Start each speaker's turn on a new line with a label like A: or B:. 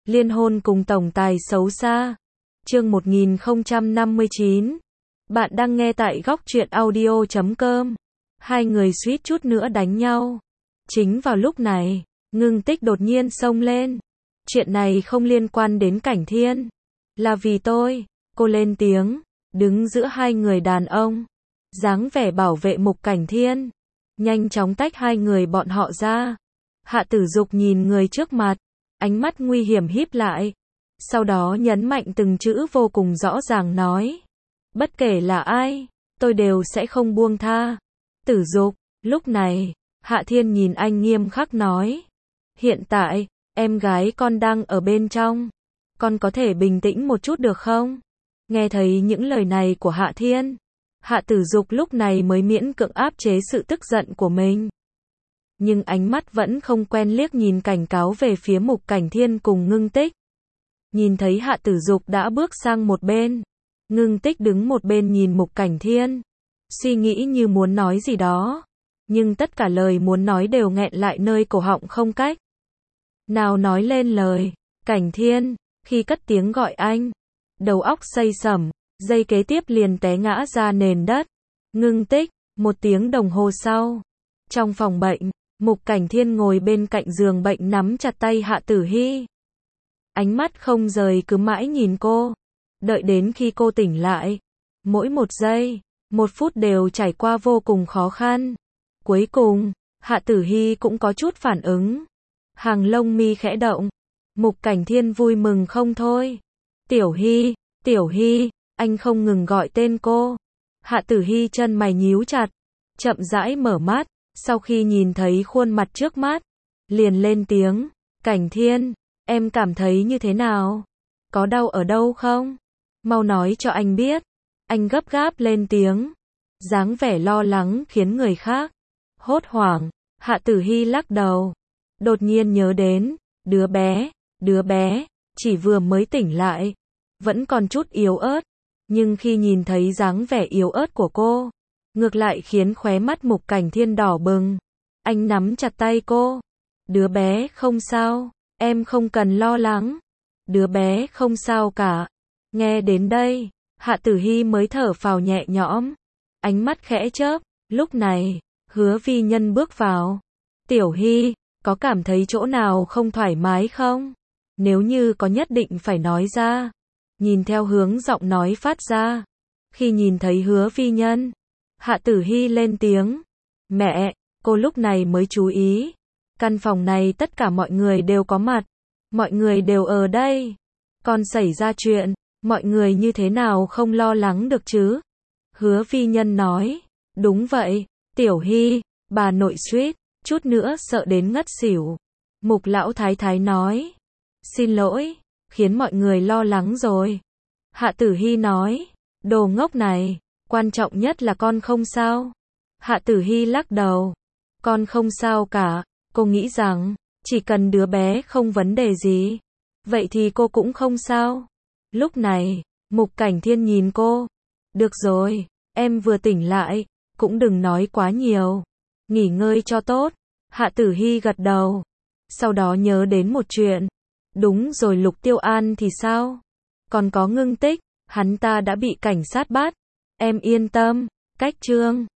A: Liên hôn cùng tổng tài xấu xa. Chương 1059. Bạn đang nghe tại góc truyện audio.com. Hai người suýt chút nữa đánh nhau. Chính vào lúc này, Ngưng Tích đột nhiên xông lên. Chuyện này không liên quan đến Cảnh Thiên. Là vì tôi, cô lên tiếng, đứng giữa hai người đàn ông. Dáng vẻ bảo vệ Mục Cảnh Thiên. Nhanh chóng tách hai người bọn họ ra. Hạ Tử Dục nhìn người trước mặt, ánh mắt nguy hiểm híp lại. Sau đó nhấn mạnh từng chữ vô cùng rõ ràng nói. Bất kể là ai, tôi đều sẽ không buông tha. Tử Dục, lúc này, Hạ Thiên nhìn anh nghiêm khắc nói. Hiện tại, em gái con đang ở bên trong. Con có thể bình tĩnh một chút được không? Nghe thấy những lời này của Hạ Thiên, Hạ Tử Dục lúc này mới miễn cưỡng áp chế sự tức giận của mình. Nhưng ánh mắt vẫn không quen liếc nhìn cảnh cáo về phía Mục Cảnh Thiên cùng Ngưng Tích. Nhìn thấy Hạ Tử Dục đã bước sang một bên, Ngưng Tích đứng một bên nhìn Mục Cảnh Thiên, suy nghĩ như muốn nói gì đó, nhưng tất cả lời muốn nói đều nghẹn lại nơi cổ họng không cách nào nói lên lời. Cảnh Thiên, khi cất tiếng gọi anh, đầu óc say sẩm, giây kế tiếp liền té ngã ra nền đất. Ngưng Tích, một tiếng đồng hồ sau, trong phòng bệnh, Mục Cảnh Thiên ngồi bên cạnh giường bệnh nắm chặt tay Hạ Tử Hi. Ánh mắt không rời cứ mãi nhìn cô, đợi đến khi cô tỉnh lại. Mỗi một giây, một phút đều trải qua vô cùng khó khăn. Cuối cùng, Hạ Tử Hi cũng có chút phản ứng. Hàng lông mi khẽ động. Mục Cảnh Thiên vui mừng không thôi. Tiểu Hi, anh không ngừng gọi tên cô. Hạ Tử Hi chân mày nhíu chặt, chậm rãi mở mắt, sau khi nhìn thấy khuôn mặt trước mắt, liền lên tiếng, Cảnh Thiên, em cảm thấy như thế nào? Có đau ở đâu không? Mau nói cho anh biết. Anh gấp gáp lên tiếng, dáng vẻ lo lắng khiến người khác hốt hoảng. Hạ Tử Hi lắc đầu, đột nhiên nhớ đến, đứa bé, chỉ vừa mới tỉnh lại, vẫn còn chút yếu ớt, nhưng khi nhìn thấy dáng vẻ yếu ớt của cô, ngược lại khiến khóe mắt Mục Cảnh Thiên đỏ bừng. Anh nắm chặt tay cô, đứa bé không sao, em không cần lo lắng, đứa bé không sao cả. Nghe đến đây, Hạ Tử Hi mới thở phào nhẹ nhõm, ánh mắt khẽ chớp. Lúc này, Hứa Vi Nhân bước vào. Tiểu Hi, có cảm thấy chỗ nào không thoải mái không? Nếu như có nhất định phải nói ra. Nhìn theo hướng giọng nói phát ra. Khi nhìn thấy Hứa Vi Nhân, Hạ Tử Hi lên tiếng. Mẹ, cô lúc này mới chú ý. Căn phòng này tất cả mọi người đều có mặt. Mọi người đều ở đây. Còn xảy ra chuyện, mọi người như thế nào không lo lắng được chứ? Hứa Vi Nhân nói. Đúng vậy, Tiểu Hi, bà nội suýt chút nữa sợ đến ngất xỉu. Mục lão thái thái nói. Xin lỗi, khiến mọi người lo lắng rồi. Hạ Tử Hi nói. Đồ ngốc này, quan trọng nhất là con không sao. Hạ Tử Hi lắc đầu. Con không sao cả, cô nghĩ rằng, chỉ cần đứa bé không vấn đề gì, vậy thì cô cũng không sao. Lúc này, Mục Cảnh Thiên nhìn cô. Được rồi, em vừa tỉnh lại, cũng đừng nói quá nhiều. Nghỉ ngơi cho tốt. Hạ Tử Hi gật đầu. Sau đó nhớ đến một chuyện. Đúng rồi, Lục Tiêu An thì sao? Còn có Ngưng Tích, hắn ta đã bị cảnh sát bắt. Em yên tâm, cách chương